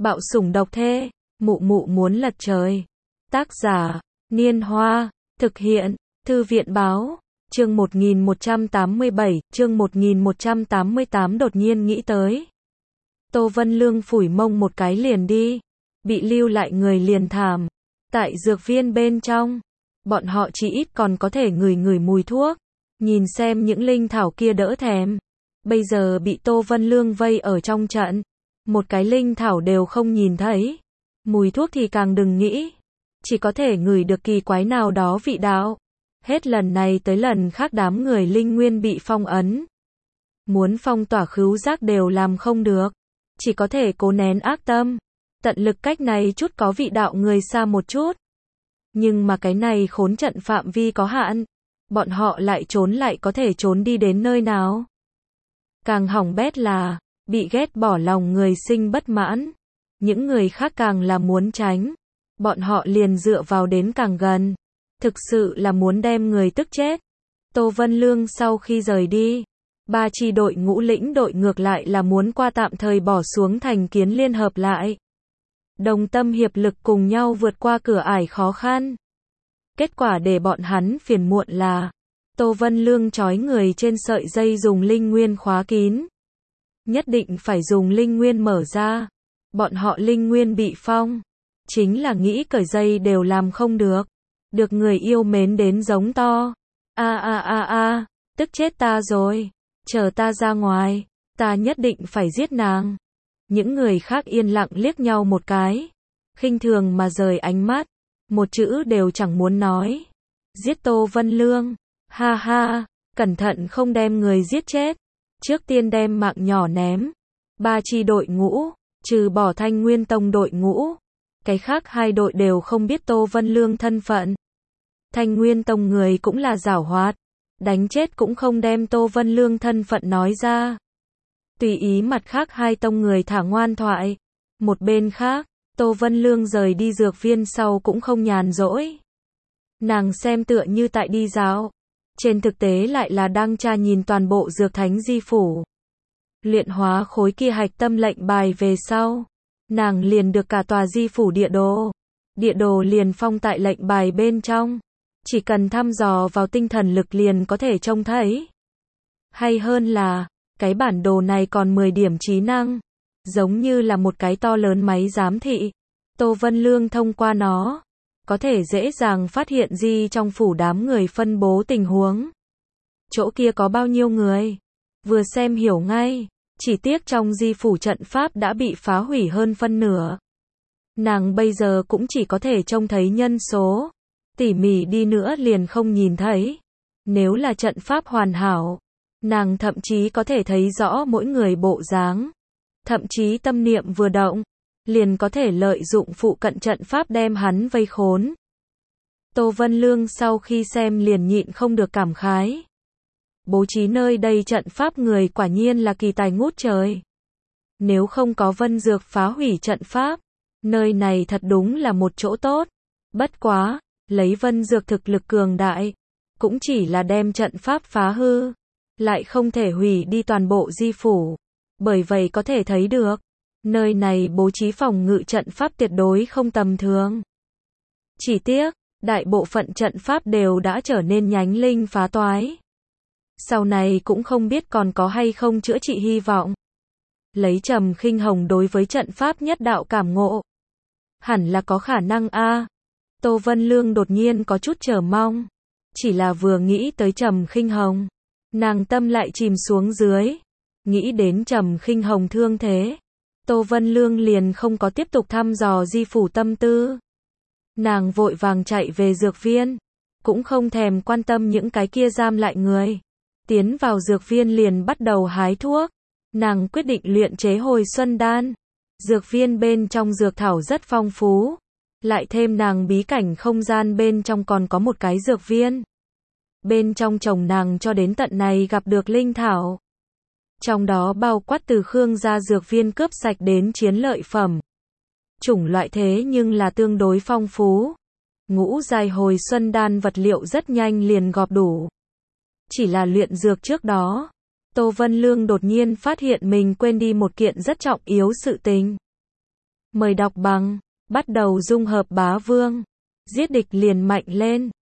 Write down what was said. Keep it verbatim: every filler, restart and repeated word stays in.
Bạo sủng độc thê, mụ mụ muốn lật trời. Tác giả, Niên Hoa, thực hiện, Thư viện báo, chương một nghìn một trăm tám mươi bảy, chương một nghìn một trăm tám mươi tám đột nhiên nghĩ tới. Tô Vân Lương phủi mông một cái liền đi, bị lưu lại người liền thảm. Tại dược viên bên trong, bọn họ chỉ ít còn có thể ngửi ngửi mùi thuốc, nhìn xem những linh thảo kia đỡ thèm. Bây giờ bị Tô Vân Lương vây ở trong trận, một cái linh thảo đều không nhìn thấy, mùi thuốc thì càng đừng nghĩ, chỉ có thể ngửi được kỳ quái nào đó vị đạo. Hết lần này tới lần khác đám người linh nguyên bị phong ấn, muốn phong tỏa khứu giác đều làm không được, chỉ có thể cố nén ác tâm, tận lực cách này chút có vị đạo người xa một chút. Nhưng mà cái này khốn trận phạm vi có hạn, bọn họ lại trốn lại có thể trốn đi đến nơi nào. Càng hỏng bét là, bị ghét bỏ lòng người sinh bất mãn, những người khác càng là muốn tránh, bọn họ liền dựa vào đến càng gần, thực sự là muốn đem người tức chết. Tô Vân Lương sau khi rời đi, ba chi đội ngũ lĩnh đội ngược lại là muốn qua tạm thời bỏ xuống thành kiến liên hợp lại, đồng tâm hiệp lực cùng nhau vượt qua cửa ải khó khăn. Kết quả để bọn hắn phiền muộn là, Tô Vân Lương trói người trên sợi dây dùng linh nguyên khóa kín. Nhất định phải dùng linh nguyên mở ra. Bọn họ linh nguyên bị phong, chính là nghĩ cởi dây đều làm không được. Được người yêu mến đến giống to. A a a a, tức chết ta rồi. Chờ ta ra ngoài, ta nhất định phải giết nàng. Những người khác yên lặng liếc nhau một cái, khinh thường mà rời ánh mắt, một chữ đều chẳng muốn nói. Giết Tô Vân Lương, ha ha, cẩn thận không đem người giết chết. Trước tiên đem mạng nhỏ ném. Ba chi đội ngũ, trừ bỏ Thanh Nguyên Tông đội ngũ, cái khác hai đội đều không biết Tô Vân Lương thân phận. Thanh Nguyên Tông người cũng là giảo hoạt, đánh chết cũng không đem Tô Vân Lương thân phận nói ra. Tùy ý mặt khác hai tông người thả ngoan thoại. Một bên khác, Tô Vân Lương rời đi dược viên sau cũng không nhàn rỗi. Nàng xem tựa như tại đi dạo, trên thực tế lại là đang tra nhìn toàn bộ dược thánh di phủ. Luyện hóa khối kia hạch tâm lệnh bài về sau, nàng liền được cả tòa di phủ địa đồ. Địa đồ liền phong tại lệnh bài bên trong, chỉ cần thăm dò vào tinh thần lực liền có thể trông thấy. Hay hơn là, cái bản đồ này còn mười điểm trí năng, giống như là một cái to lớn máy giám thị. Tô Vân Lương thông qua nó, có thể dễ dàng phát hiện di trong phủ đám người phân bố tình huống. Chỗ kia có bao nhiêu người? Vừa xem hiểu ngay, chỉ tiếc trong di phủ trận pháp đã bị phá hủy hơn phân nửa. Nàng bây giờ cũng chỉ có thể trông thấy nhân số, tỉ mỉ đi nữa liền không nhìn thấy. Nếu là trận pháp hoàn hảo, nàng thậm chí có thể thấy rõ mỗi người bộ dáng. Thậm chí tâm niệm vừa động, liền có thể lợi dụng phụ cận trận pháp đem hắn vây khốn. Tô Vân Lương sau khi xem liền nhịn không được cảm khái. Bố trí nơi đây trận pháp người quả nhiên là kỳ tài ngút trời. Nếu không có Vân Dược phá hủy trận pháp, nơi này thật đúng là một chỗ tốt. Bất quá, lấy Vân Dược thực lực cường đại, cũng chỉ là đem trận pháp phá hư, lại không thể hủy đi toàn bộ di phủ. Bởi vậy có thể thấy được, nơi này bố trí phòng ngự trận pháp tuyệt đối không tầm thường. Chỉ tiếc, đại bộ phận trận pháp đều đã trở nên nhánh linh phá toái. Sau này cũng không biết còn có hay không chữa trị hy vọng. Lấy Trầm Khinh Hồng đối với trận pháp nhất đạo cảm ngộ, hẳn là có khả năng a. Tô Vân Lương đột nhiên có chút chờ mong, chỉ là vừa nghĩ tới Trầm Khinh Hồng, nàng tâm lại chìm xuống dưới. Nghĩ đến Trầm Khinh Hồng thương thế, Tô Vân Lương liền không có tiếp tục thăm dò di phủ tâm tư. Nàng vội vàng chạy về dược viên, cũng không thèm quan tâm những cái kia giam lại người. Tiến vào dược viên liền bắt đầu hái thuốc. Nàng quyết định luyện chế hồi xuân đan. Dược viên bên trong dược thảo rất phong phú. Lại thêm nàng bí cảnh không gian bên trong còn có một cái dược viên. Bên trong chồng nàng cho đến tận này gặp được linh thảo. Trong đó bao quát từ Khương gia dược viên cướp sạch đến chiến lợi phẩm. Chủng loại thế nhưng là tương đối phong phú. Ngũ giai hồi xuân đan vật liệu rất nhanh liền gọp đủ. Chỉ là luyện dược trước đó, Tô Vân Lương đột nhiên phát hiện mình quên đi một kiện rất trọng yếu sự tình. Mời đọc bằng. Bắt đầu dung hợp bá vương. Giết địch liền mạnh lên.